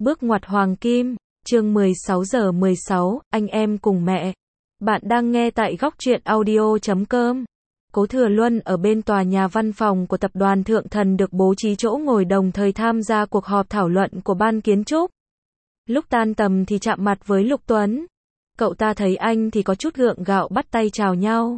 Bước ngoặt hoàng kim, chương 16:16, anh em cùng mẹ. Bạn đang nghe tại góc truyện audio.com. Cố Thừa Luân ở bên tòa nhà văn phòng của tập đoàn Thượng Thần được bố trí chỗ ngồi đồng thời tham gia cuộc họp thảo luận của ban kiến trúc. Lúc tan tầm thì chạm mặt với Lục Tuấn. Cậu ta thấy anh thì có chút gượng gạo bắt tay chào nhau.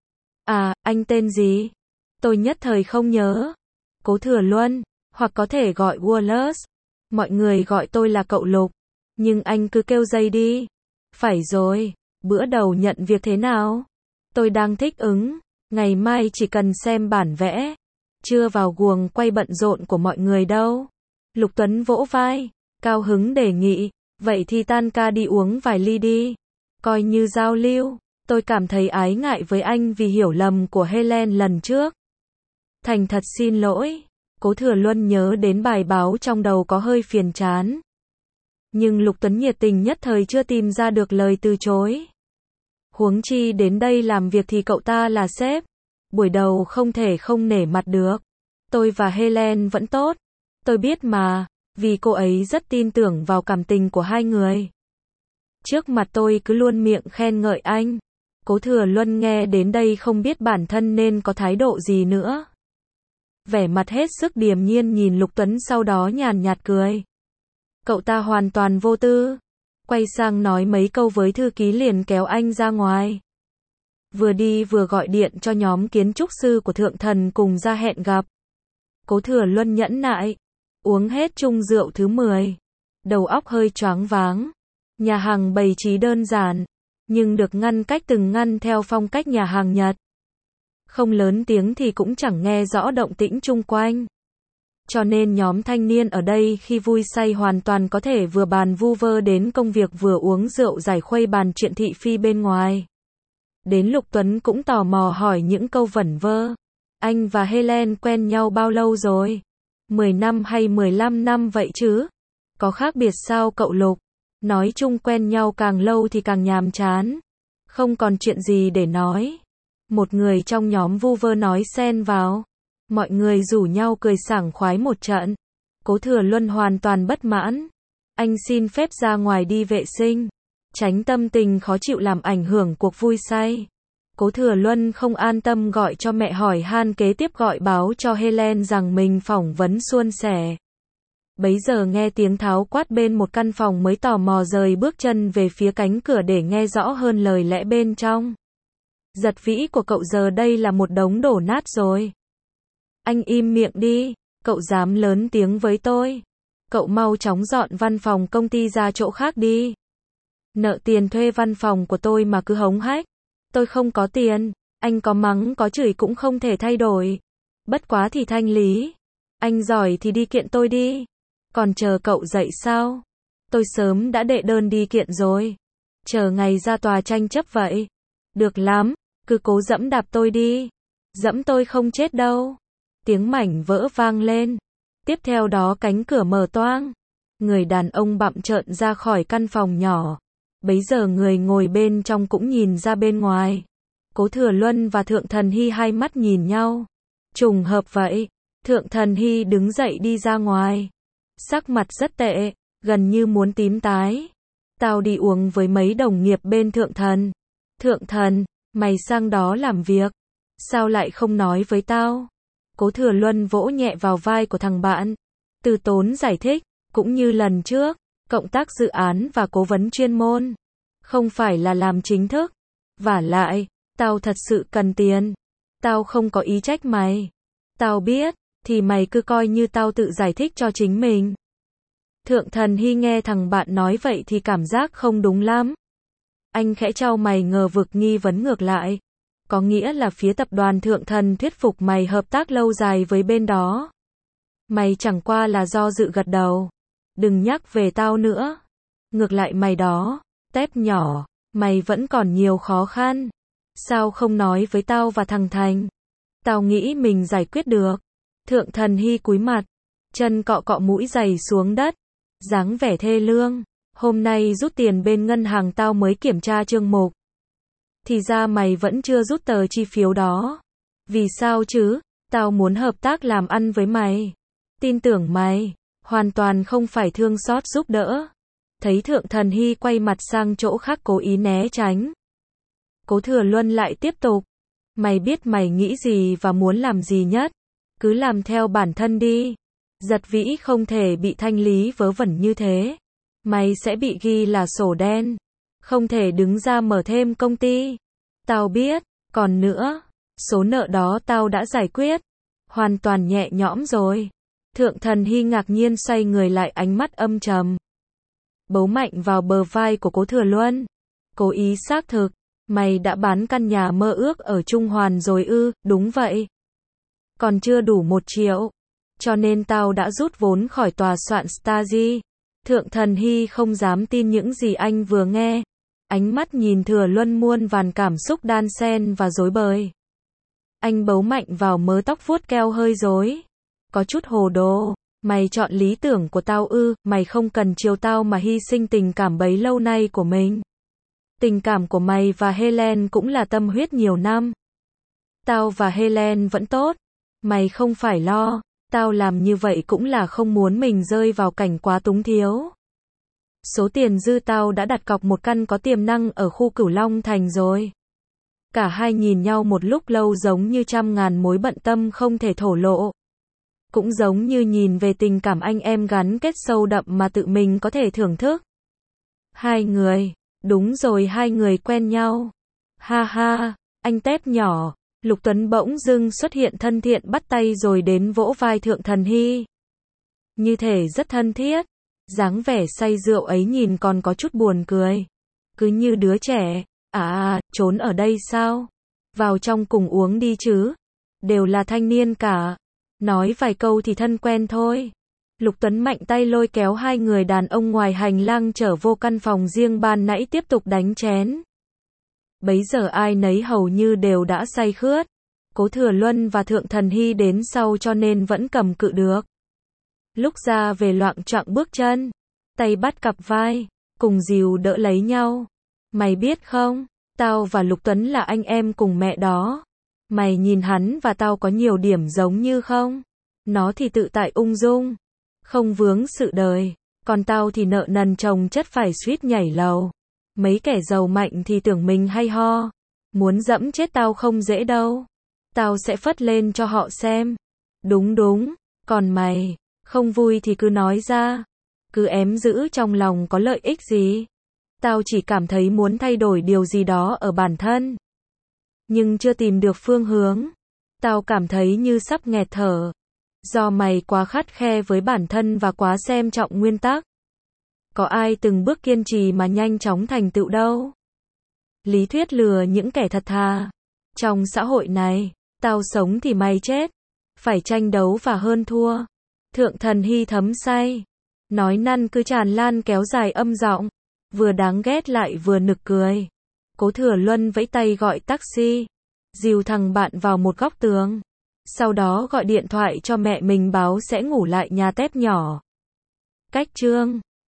À, anh tên gì? Tôi nhất thời không nhớ. Cố Thừa Luân, hoặc có thể gọi Wallace. Mọi người gọi tôi là cậu Lục. Nhưng anh cứ kêu Dây đi. Phải rồi, bữa đầu nhận việc thế nào? Tôi đang thích ứng. Ngày mai chỉ cần xem bản vẽ. Chưa vào guồng quay bận rộn của mọi người đâu. Lục Tuấn vỗ vai, cao hứng đề nghị. Vậy thì tan ca đi uống vài ly đi. Coi như giao lưu. Tôi cảm thấy ái ngại với anh vì hiểu lầm của Helen lần trước. Thành thật xin lỗi. Cố Thừa Luân nhớ đến bài báo trong đầu có hơi phiền chán. Nhưng Lục Tuấn nhiệt tình nhất thời chưa tìm ra được lời từ chối. Huống chi đến đây làm việc thì cậu ta là sếp. Buổi đầu không thể không nể mặt được. Tôi và Helen vẫn tốt. Tôi biết mà, vì cô ấy rất tin tưởng vào cảm tình của hai người. Trước mặt tôi cứ luôn miệng khen ngợi anh. Cố Thừa Luân nghe đến đây không biết bản thân nên có thái độ gì nữa. Vẻ mặt hết sức điềm nhiên nhìn Lục Tuấn sau đó nhàn nhạt cười. Cậu ta hoàn toàn vô tư. Quay sang nói mấy câu với thư ký liền kéo anh ra ngoài. Vừa đi vừa gọi điện cho nhóm kiến trúc sư của Thượng Thần cùng ra hẹn gặp. Cố Thừa Luân nhẫn nại. Uống hết chung rượu thứ 10. Đầu óc hơi choáng váng. Nhà hàng bày trí đơn giản. Nhưng được ngăn cách từng ngăn theo phong cách nhà hàng Nhật. Không lớn tiếng thì cũng chẳng nghe rõ động tĩnh chung quanh. Cho nên nhóm thanh niên ở đây khi vui say hoàn toàn có thể vừa bàn vu vơ đến công việc vừa uống rượu giải khuây bàn chuyện thị phi bên ngoài. Đến Lục Tuấn cũng tò mò hỏi những câu vẩn vơ. Anh và Helen quen nhau bao lâu rồi? 10 năm hay 15 năm vậy chứ? Có khác biệt sao cậu Lục? Nói chung quen nhau càng lâu thì càng nhàm chán. Không còn chuyện gì để nói. Một người trong nhóm vu vơ nói xen vào. Mọi người rủ nhau cười sảng khoái một trận. Cố Thừa Luân hoàn toàn bất mãn. Anh xin phép ra ngoài đi vệ sinh. Tránh tâm tình khó chịu làm ảnh hưởng cuộc vui say. Cố Thừa Luân không an tâm gọi cho mẹ hỏi han kế tiếp gọi báo cho Helen rằng mình phỏng vấn suôn sẻ. Bấy giờ nghe tiếng tháo quát bên một căn phòng mới tò mò rời bước chân về phía cánh cửa để nghe rõ hơn lời lẽ bên trong. Giật vĩ của cậu giờ đây là một đống đổ nát rồi. Anh im miệng đi, cậu dám lớn tiếng với tôi. Cậu mau chóng dọn văn phòng công ty ra chỗ khác đi. Nợ tiền thuê văn phòng của tôi mà cứ hống hách. Tôi không có tiền, anh có mắng có chửi cũng không thể thay đổi. Bất quá thì thanh lý. Anh giỏi thì đi kiện tôi đi. Còn chờ cậu dậy sao? Tôi sớm đã đệ đơn đi kiện rồi. Chờ ngày ra tòa tranh chấp vậy. Được lắm, cứ cố dẫm đạp tôi đi. Dẫm tôi không chết đâu. Tiếng mảnh vỡ vang lên. Tiếp theo đó cánh cửa mở toang. Người đàn ông bặm trợn ra khỏi căn phòng nhỏ. Bấy giờ người ngồi bên trong cũng nhìn ra bên ngoài. Cố Thừa Luân và Thượng Thần Hy hai mắt nhìn nhau. Trùng hợp vậy. Thượng Thần Hy đứng dậy đi ra ngoài. Sắc mặt rất tệ, gần như muốn tím tái. Tao đi uống với mấy đồng nghiệp bên Thượng Thần. Thượng Thần, mày sang đó làm việc. Sao lại không nói với tao? Cố Thừa Luân vỗ nhẹ vào vai của thằng bạn. Từ tốn giải thích, cũng như lần trước, cộng tác dự án và cố vấn chuyên môn. Không phải là làm chính thức. Vả lại, tao thật sự cần tiền. Tao không có ý trách mày. Tao biết, thì mày cứ coi như tao tự giải thích cho chính mình. Thượng Thần Hy nghe thằng bạn nói vậy thì cảm giác không đúng lắm. Anh khẽ chau mày ngờ vực nghi vấn ngược lại. Có nghĩa là phía tập đoàn Thượng Thần thuyết phục mày hợp tác lâu dài với bên đó. Mày chẳng qua là do dự gật đầu. Đừng nhắc về tao nữa. Ngược lại mày đó, tép nhỏ, mày vẫn còn nhiều khó khăn. Sao không nói với tao và thằng Thành? Tao nghĩ mình giải quyết được. Thượng Thần Hy cúi mặt, chân cọ cọ mũi giày xuống đất, dáng vẻ thê lương. Hôm nay rút tiền bên ngân hàng tao mới kiểm tra chương mục. Thì ra mày vẫn chưa rút tờ chi phiếu đó. Vì sao chứ? Tao muốn hợp tác làm ăn với mày. Tin tưởng mày. hoàn toàn không phải thương xót giúp đỡ. Thấy Thượng Thần Hy quay mặt sang chỗ khác cố ý né tránh. Cố Thừa Luân lại tiếp tục. Mày biết mày nghĩ gì và muốn làm gì nhất. Cứ làm theo bản thân đi. Giật Vĩ không thể bị thanh lý vớ vẩn như thế. Mày sẽ bị ghi là sổ đen. Không thể đứng ra mở thêm công ty. Tao biết. Còn nữa, số nợ đó tao đã giải quyết. Hoàn toàn nhẹ nhõm rồi. Thượng Thần Hy ngạc nhiên xoay người lại, ánh mắt âm trầm. Bấu mạnh vào bờ vai của Cố Thừa Luân. Cố ý xác thực. Mày đã bán căn nhà mơ ước ở Trung Hoàn rồi ư? Đúng vậy. Còn chưa đủ 1 triệu. Cho nên tao đã rút vốn khỏi tòa soạn Stasi. Thượng Thần Hy không dám tin những gì anh vừa nghe. Ánh mắt nhìn Thừa Luân muôn vàn cảm xúc đan xen và rối bời. Anh bấu mạnh vào mớ tóc vuốt keo hơi rối. Có chút hồ đồ. Mày chọn lý tưởng của tao ư? Mày không cần chiều tao mà hy sinh tình cảm bấy lâu nay của mình. Tình cảm của mày và Helen cũng là tâm huyết nhiều năm. Tao và Helen vẫn tốt. Mày không phải lo. Tao làm như vậy cũng là không muốn mình rơi vào cảnh quá túng thiếu. Số tiền dư tao đã đặt cọc một căn có tiềm năng ở khu Cửu Long Thành rồi. Cả hai nhìn nhau một lúc lâu giống như trăm ngàn mối bận tâm không thể thổ lộ. Cũng giống như nhìn về tình cảm anh em gắn kết sâu đậm mà tự mình có thể thưởng thức. Hai người, đúng rồi, hai người quen nhau. Ha ha, anh tép nhỏ. Lục Tuấn bỗng dưng xuất hiện thân thiện bắt tay rồi đến vỗ vai Thượng Thần Hy. Như thể rất thân thiết. Dáng vẻ say rượu ấy nhìn còn có chút buồn cười. Cứ như đứa trẻ. Trốn ở đây sao? Vào trong cùng uống đi chứ. Đều là thanh niên cả. Nói vài câu thì thân quen thôi. Lục Tuấn mạnh tay lôi kéo hai người đàn ông ngoài hành lang trở vô căn phòng riêng ban nãy tiếp tục đánh chén. Bấy giờ ai nấy hầu như đều đã say khướt. Cố Thừa Luân và Thượng Thần Hy đến sau cho nên vẫn cầm cự được. Lúc ra về loạng choạng bước chân, tay bắt cặp vai, cùng dìu đỡ lấy nhau. Mày biết không, tao và Lục Tuấn là anh em cùng mẹ đó. Mày nhìn hắn và tao có nhiều điểm giống như không? Nó thì tự tại ung dung, không vướng sự đời. Còn tao thì nợ nần chồng chất phải suýt nhảy lầu. Mấy kẻ giàu mạnh thì tưởng mình hay ho. Muốn dẫm chết tao không dễ đâu. Tao sẽ phất lên cho họ xem. Đúng đúng, còn mày, không vui thì cứ nói ra. Cứ ém giữ trong lòng có lợi ích gì. Tao chỉ cảm thấy muốn thay đổi điều gì đó ở bản thân. Nhưng chưa tìm được phương hướng. Tao cảm thấy như sắp nghẹt thở. Do mày quá khắt khe với bản thân và quá xem trọng nguyên tắc. Có ai từng bước kiên trì mà nhanh chóng thành tựu đâu. Lý thuyết lừa những kẻ thật thà. Trong xã hội này, tao sống thì mày chết. Phải tranh đấu và hơn thua. Thượng Thần Hy thấm say. Nói năn cứ tràn lan kéo dài âm giọng. Vừa đáng ghét lại vừa nực cười. Cố Thừa Luân vẫy tay gọi taxi. Dìu thằng bạn vào một góc tường. Sau đó gọi điện thoại cho mẹ mình báo sẽ ngủ lại nhà tép nhỏ. Cách chương